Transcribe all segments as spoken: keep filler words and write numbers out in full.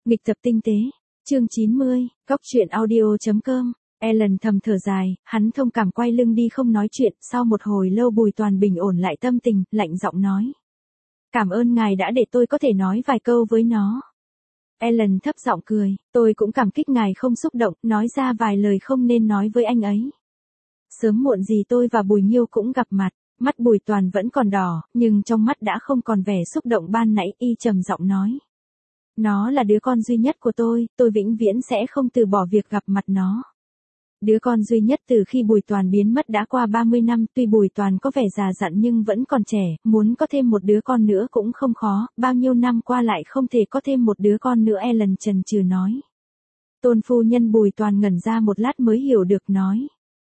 Nghịch tập tinh tế, chương chín mươi, góc truyện audio.com. Ellen thầm thở dài, hắn thông cảm quay lưng đi không nói chuyện, sau một hồi lâu Bùi Toàn bình ổn lại tâm tình, lạnh giọng nói. Cảm ơn ngài đã để tôi có thể nói vài câu với nó. Ellen thấp giọng cười, tôi cũng cảm kích ngài không xúc động, nói ra vài lời không nên nói với anh ấy. Sớm muộn gì tôi và Bùi Nhiêu cũng gặp mặt, mắt Bùi Toàn vẫn còn đỏ, nhưng trong mắt đã không còn vẻ xúc động ban nãy, y trầm giọng nói. Nó là đứa con duy nhất của tôi, tôi vĩnh viễn sẽ không từ bỏ việc gặp mặt nó. Đứa con duy nhất từ khi Bùi Toàn biến mất đã qua ba mươi năm, tuy Bùi Toàn có vẻ già dặn nhưng vẫn còn trẻ, muốn có thêm một đứa con nữa cũng không khó, bao nhiêu năm qua lại không thể có thêm một đứa con nữa. Ellen chần chừ nói. Tôn phu nhân Bùi Toàn ngẩn ra một lát mới hiểu được nói.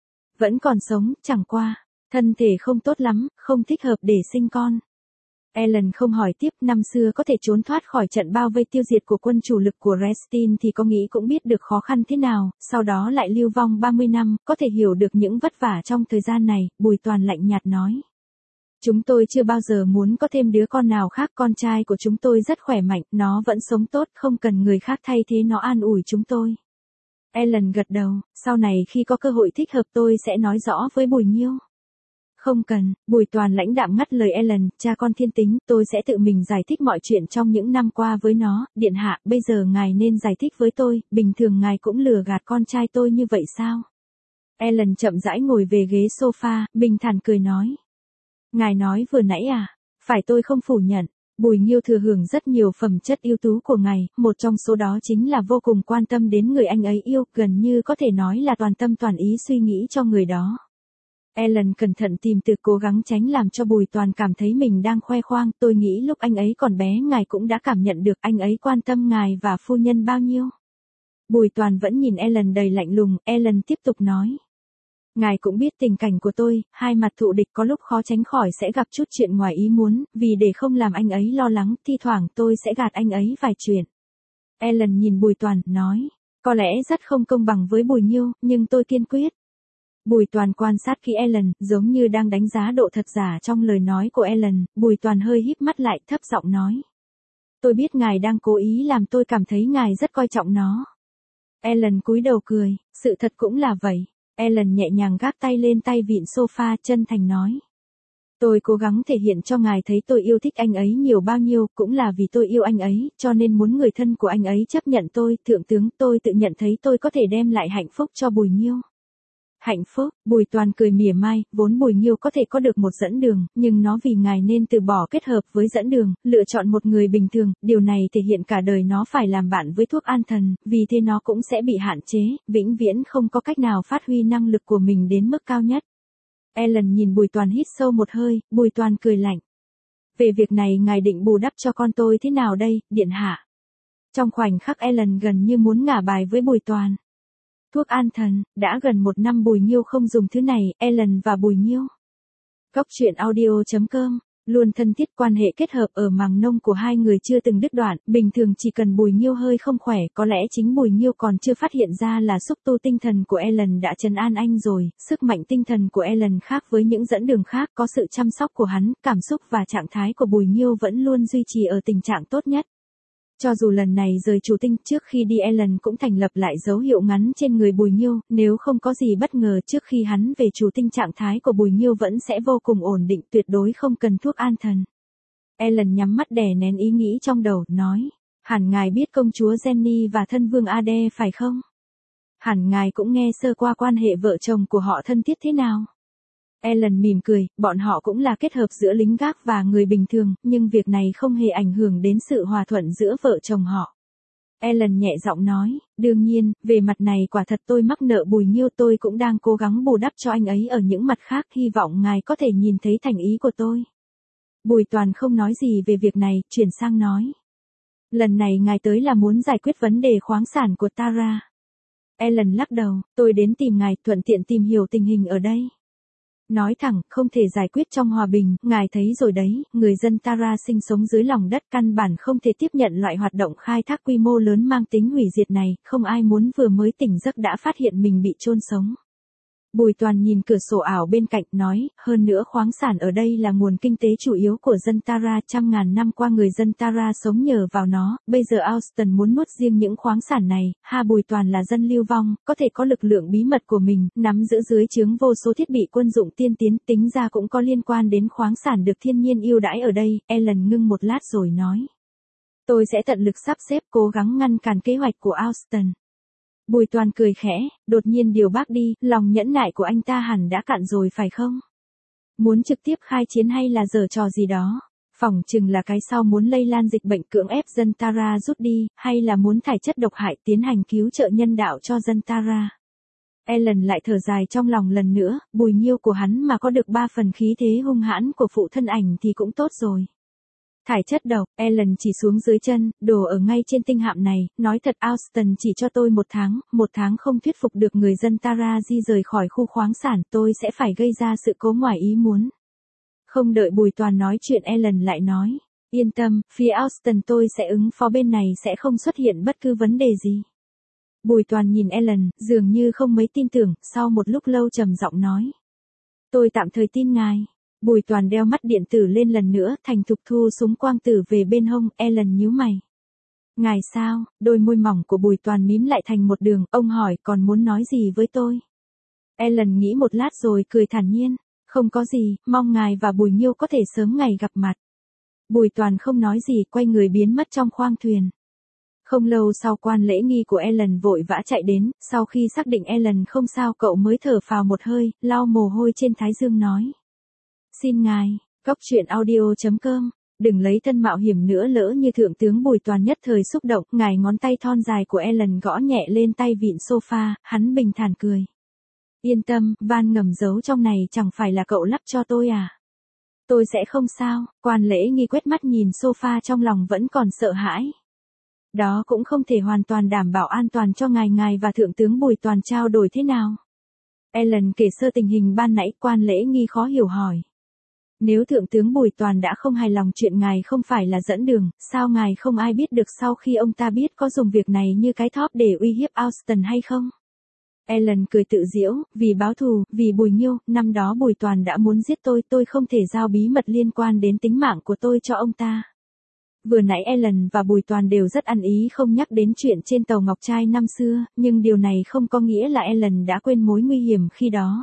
Vẫn còn sống, chẳng qua, thân thể không tốt lắm, không thích hợp để sinh con. Ellen không hỏi tiếp, năm xưa có thể trốn thoát khỏi trận bao vây tiêu diệt của quân chủ lực của Restin thì có nghĩ cũng biết được khó khăn thế nào, sau đó lại lưu vong ba mươi năm, có thể hiểu được những vất vả trong thời gian này. Bùi Toàn lạnh nhạt nói. Chúng tôi chưa bao giờ muốn có thêm đứa con nào khác, con trai của chúng tôi rất khỏe mạnh, nó vẫn sống tốt, không cần người khác thay thế nó an ủi chúng tôi. Ellen gật đầu, sau này khi có cơ hội thích hợp tôi sẽ nói rõ với Bùi Nhiêu. Không cần, Bùi Toàn lãnh đạm ngắt lời Ellen, cha con thiên tính, tôi sẽ tự mình giải thích mọi chuyện trong những năm qua với nó. Điện hạ, bây giờ ngài nên giải thích với tôi, bình thường ngài cũng lừa gạt con trai tôi như vậy sao? Ellen chậm rãi ngồi về ghế sofa, bình thản cười nói. Ngài nói vừa nãy à, phải tôi không phủ nhận. Bùi Nhiêu thừa hưởng rất nhiều phẩm chất ưu tú của ngài, một trong số đó chính là vô cùng quan tâm đến người anh ấy yêu, gần như có thể nói là toàn tâm toàn ý suy nghĩ cho người đó. Ellen cẩn thận tìm từ, cố gắng tránh làm cho Bùi Toàn cảm thấy mình đang khoe khoang. Tôi nghĩ lúc anh ấy còn bé ngài cũng đã cảm nhận được anh ấy quan tâm ngài và phu nhân bao nhiêu. Bùi Toàn vẫn nhìn Ellen đầy lạnh lùng. Ellen tiếp tục nói. Ngài cũng biết tình cảnh của tôi, hai mặt thù địch có lúc khó tránh khỏi sẽ gặp chút chuyện ngoài ý muốn, vì để không làm anh ấy lo lắng, thi thoảng tôi sẽ gạt anh ấy vài chuyện. Ellen nhìn Bùi Toàn, nói. Có lẽ rất không công bằng với Bùi Nhiêu, nhưng tôi kiên quyết. Bùi Toàn quan sát kỹ Ellen, giống như đang đánh giá độ thật giả trong lời nói của Ellen. Bùi Toàn hơi híp mắt lại, thấp giọng nói. Tôi biết ngài đang cố ý làm tôi cảm thấy ngài rất coi trọng nó. Ellen cúi đầu cười, sự thật cũng là vậy. Ellen nhẹ nhàng gác tay lên tay vịn sofa, chân thành nói. Tôi cố gắng thể hiện cho ngài thấy tôi yêu thích anh ấy nhiều bao nhiêu, cũng là vì tôi yêu anh ấy, cho nên muốn người thân của anh ấy chấp nhận tôi. Thượng tướng, tôi tự nhận thấy tôi có thể đem lại hạnh phúc cho Bùi Nhiêu. Hạnh phúc, Bùi Toàn cười mỉa mai, vốn Bùi Nhiêu có thể có được một dẫn đường, nhưng nó vì ngài nên từ bỏ kết hợp với dẫn đường, lựa chọn một người bình thường, điều này thể hiện cả đời nó phải làm bạn với thuốc an thần, vì thế nó cũng sẽ bị hạn chế, vĩnh viễn không có cách nào phát huy năng lực của mình đến mức cao nhất. Ellen nhìn Bùi Toàn hít sâu một hơi, Bùi Toàn cười lạnh. Về việc này ngài định bù đắp cho con tôi thế nào đây, điện hạ? Trong khoảnh khắc Ellen gần như muốn ngả bài với Bùi Toàn. Thuốc an thần, đã gần một năm Bùi Nhiêu không dùng thứ này. Ellen và Bùi Nhiêu. Góc truyện audio.com, luôn thân thiết, quan hệ kết hợp ở màng nông của hai người chưa từng đứt đoạn, bình thường chỉ cần Bùi Nhiêu hơi không khỏe, có lẽ chính Bùi Nhiêu còn chưa phát hiện ra là xúc tu tinh thần của Ellen đã trấn an anh rồi. Sức mạnh tinh thần của Ellen khác với những dẫn đường khác, có sự chăm sóc của hắn, cảm xúc và trạng thái của Bùi Nhiêu vẫn luôn duy trì ở tình trạng tốt nhất. Cho dù lần này rời chủ tinh, trước khi đi Ellen cũng thành lập lại dấu hiệu ngắn trên người Bùi Nhiêu, nếu không có gì bất ngờ trước khi hắn về chủ tinh, trạng thái của Bùi Nhiêu vẫn sẽ vô cùng ổn định, tuyệt đối không cần thuốc an thần. Ellen nhắm mắt đè nén ý nghĩ trong đầu, nói, hẳn ngài biết công chúa Jenny và thân vương Ade phải không? Hẳn ngài cũng nghe sơ qua quan hệ vợ chồng của họ thân thiết thế nào? Ellen mỉm cười, bọn họ cũng là kết hợp giữa lính gác và người bình thường, nhưng việc này không hề ảnh hưởng đến sự hòa thuận giữa vợ chồng họ. Ellen nhẹ giọng nói, đương nhiên, về mặt này quả thật tôi mắc nợ Bùi Nhiêu, tôi cũng đang cố gắng bù đắp cho anh ấy ở những mặt khác, hy vọng ngài có thể nhìn thấy thành ý của tôi. Bùi Toàn không nói gì về việc này, chuyển sang nói. Lần này ngài tới là muốn giải quyết vấn đề khoáng sản của Tara. Ellen lắc đầu, tôi đến tìm ngài, thuận tiện tìm hiểu tình hình ở đây. Nói thẳng, không thể giải quyết trong hòa bình, ngài thấy rồi đấy, người dân Tara sinh sống dưới lòng đất căn bản không thể tiếp nhận loại hoạt động khai thác quy mô lớn mang tính hủy diệt này, không ai muốn vừa mới tỉnh giấc đã phát hiện mình bị chôn sống. Bùi Toàn nhìn cửa sổ ảo bên cạnh nói, hơn nữa khoáng sản ở đây là nguồn kinh tế chủ yếu của dân Tara, trăm ngàn năm qua người dân Tara sống nhờ vào nó, bây giờ Austin muốn nuốt riêng những khoáng sản này, ha Bùi Toàn là dân lưu vong, có thể có lực lượng bí mật của mình, nắm giữ dưới trướng vô số thiết bị quân dụng tiên tiến, tính ra cũng có liên quan đến khoáng sản được thiên nhiên ưu đãi ở đây, Ellen ngưng một lát rồi nói. Tôi sẽ tận lực sắp xếp cố gắng ngăn cản kế hoạch của Austin. Bùi Toàn cười khẽ, đột nhiên điều bác đi, lòng nhẫn nại của anh ta hẳn đã cạn rồi phải không? Muốn trực tiếp khai chiến hay là giở trò gì đó? Phỏng chừng là cái sau muốn lây lan dịch bệnh cưỡng ép dân Tara rút đi, hay là muốn thải chất độc hại tiến hành cứu trợ nhân đạo cho dân Tara. Ellen lại thở dài trong lòng lần nữa, Bùi Nhiêu của hắn mà có được ba phần khí thế hung hãn của phụ thân ảnh thì cũng tốt rồi. Thải chất độc, Ellen chỉ xuống dưới chân, đồ ở ngay trên tinh hạm này, nói thật Austin chỉ cho tôi một tháng, một tháng không thuyết phục được người dân Tara di rời khỏi khu khoáng sản, tôi sẽ phải gây ra sự cố ngoài ý muốn. Không đợi Bùi Toàn nói chuyện Ellen lại nói, yên tâm, phía Austin tôi sẽ ứng phó bên này sẽ không xuất hiện bất cứ vấn đề gì. Bùi Toàn nhìn Ellen, dường như không mấy tin tưởng, sau một lúc lâu trầm giọng nói. Tôi tạm thời tin ngài. Bùi Toàn đeo mắt điện tử lên lần nữa, thành thục thu súng quang tử về bên hông, Ellen nhíu mày. Ngài sao, đôi môi mỏng của Bùi Toàn mím lại thành một đường, ông hỏi còn muốn nói gì với tôi. Ellen nghĩ một lát rồi cười thản nhiên, không có gì, mong ngài và Bùi Nhiêu có thể sớm ngày gặp mặt. Bùi Toàn không nói gì, quay người biến mất trong khoang thuyền. Không lâu sau quan lễ nghi của Ellen vội vã chạy đến, sau khi xác định Ellen không sao cậu mới thở phào một hơi, lau mồ hôi trên thái dương nói. Xin ngài, góc truyện audio chấm com, đừng lấy thân mạo hiểm nữa lỡ như thượng tướng Bùi Toàn nhất thời xúc động, ngài ngón tay thon dài của Ellen gõ nhẹ lên tay vịn sofa, hắn bình thản cười. Yên tâm, van ngầm giấu trong này chẳng phải là cậu lắp cho tôi à? Tôi sẽ không sao, quan lễ nghi quét mắt nhìn sofa trong lòng vẫn còn sợ hãi. Đó cũng không thể hoàn toàn đảm bảo an toàn cho ngài ngài và thượng tướng Bùi Toàn trao đổi thế nào? Ellen kể sơ tình hình ban nãy, quan lễ nghi khó hiểu hỏi. Nếu thượng tướng Bùi Toàn đã không hài lòng chuyện ngài không phải là dẫn đường, sao ngài không ai biết được sau khi ông ta biết có dùng việc này như cái thóp để uy hiếp Austin hay không? Ellen cười tự giễu, vì báo thù, vì Bùi Nhiêu, năm đó Bùi Toàn đã muốn giết tôi, tôi không thể giao bí mật liên quan đến tính mạng của tôi cho ông ta. Vừa nãy Ellen và Bùi Toàn đều rất ăn ý không nhắc đến chuyện trên tàu Ngọc Trai năm xưa, nhưng điều này không có nghĩa là Ellen đã quên mối nguy hiểm khi đó.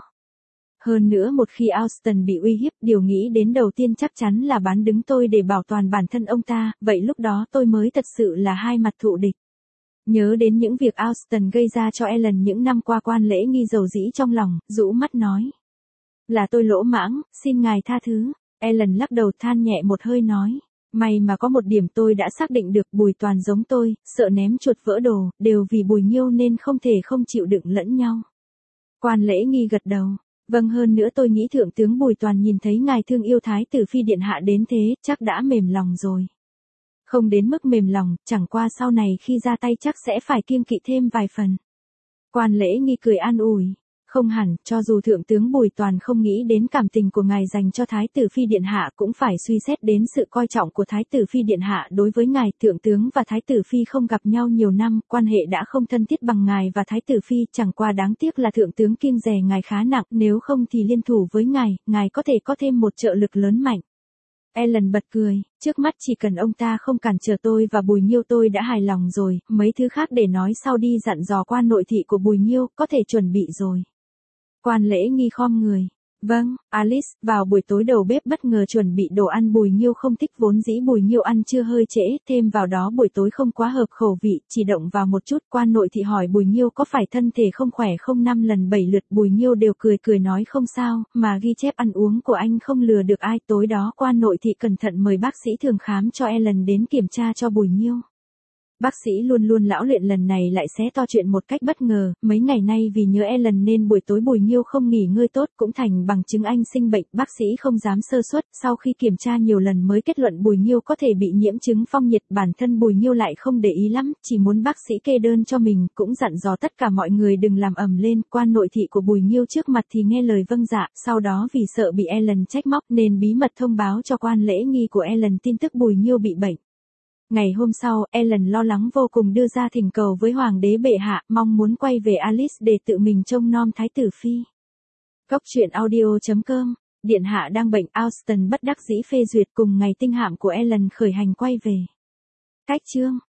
Hơn nữa một khi Austin bị uy hiếp, điều nghĩ đến đầu tiên chắc chắn là bán đứng tôi để bảo toàn bản thân ông ta, vậy lúc đó tôi mới thật sự là hai mặt thù địch. Nhớ đến những việc Austin gây ra cho Ellen những năm qua, quan lễ nghi dầu dĩ trong lòng, rũ mắt nói. Là tôi lỗ mãng, xin ngài tha thứ. Ellen lắc đầu than nhẹ một hơi nói. May mà có một điểm tôi đã xác định được, Bùi Toàn giống tôi, sợ ném chuột vỡ đồ, đều vì Bùi Nhiêu nên không thể không chịu đựng lẫn nhau. Quan lễ nghi gật đầu. Vâng, hơn nữa tôi nghĩ thượng tướng Bùi Toàn nhìn thấy ngài thương yêu Thái tử Phi điện hạ đến thế, chắc đã mềm lòng rồi. Không đến mức mềm lòng, chẳng qua sau này khi ra tay chắc sẽ phải kiêng kỵ thêm vài phần. Quan lễ nghi cười an ủi. Không hẳn, cho dù thượng tướng Bùi Toàn không nghĩ đến cảm tình của ngài dành cho Thái tử Phi điện hạ cũng phải suy xét đến sự coi trọng của Thái tử Phi điện hạ đối với ngài. Thượng tướng và Thái tử Phi không gặp nhau nhiều năm, quan hệ đã không thân thiết bằng ngài và Thái tử Phi, chẳng qua đáng tiếc là thượng tướng kiêng dè ngài khá nặng, nếu không thì liên thủ với ngài, ngài có thể có thêm một trợ lực lớn mạnh. Ellen bật cười, trước mắt chỉ cần ông ta không cản trở tôi và Bùi Nhiêu tôi đã hài lòng rồi, mấy thứ khác để nói sau đi, dặn dò quan nội thị của Bùi Nhiêu, có thể chuẩn bị rồi. Quan lễ nghi khom người. Vâng, Alice, vào buổi tối đầu bếp bất ngờ chuẩn bị đồ ăn Bùi Nhiêu không thích, vốn dĩ Bùi Nhiêu ăn trưa hơi trễ, thêm vào đó buổi tối không quá hợp khẩu vị, chỉ động vào một chút. Quan nội thị hỏi Bùi Nhiêu có phải thân thể không khỏe không, năm lần bảy lượt Bùi Nhiêu đều cười cười nói không sao, mà ghi chép ăn uống của anh không lừa được ai. Tối đó quan nội thị cẩn thận mời bác sĩ thường khám cho Ellen đến kiểm tra cho Bùi Nhiêu. Bác sĩ luôn luôn lão luyện lần này lại xé to chuyện một cách bất ngờ, mấy ngày nay vì nhớ Ellen nên buổi tối Bùi Nhiêu không nghỉ ngơi tốt, cũng thành bằng chứng anh sinh bệnh, bác sĩ không dám sơ suất, sau khi kiểm tra nhiều lần mới kết luận Bùi Nhiêu có thể bị nhiễm chứng phong nhiệt, bản thân Bùi Nhiêu lại không để ý lắm, chỉ muốn bác sĩ kê đơn cho mình, cũng dặn dò tất cả mọi người đừng làm ầm lên. Quan nội thị của Bùi Nhiêu trước mặt thì nghe lời vâng dạ, sau đó vì sợ bị Ellen trách móc nên bí mật thông báo cho quan lễ nghi của Ellen tin tức Bùi Nhiêu bị bệnh. Ngày hôm sau, Ellen lo lắng vô cùng đưa ra thỉnh cầu với Hoàng đế bệ hạ, mong muốn quay về Alice để tự mình trông nom Thái tử Phi. Cốc truyện audio chấm com, điện hạ đang bệnh, Austen bất đắc dĩ phê duyệt cùng ngày tinh hạm của Ellen khởi hành quay về. Cách chương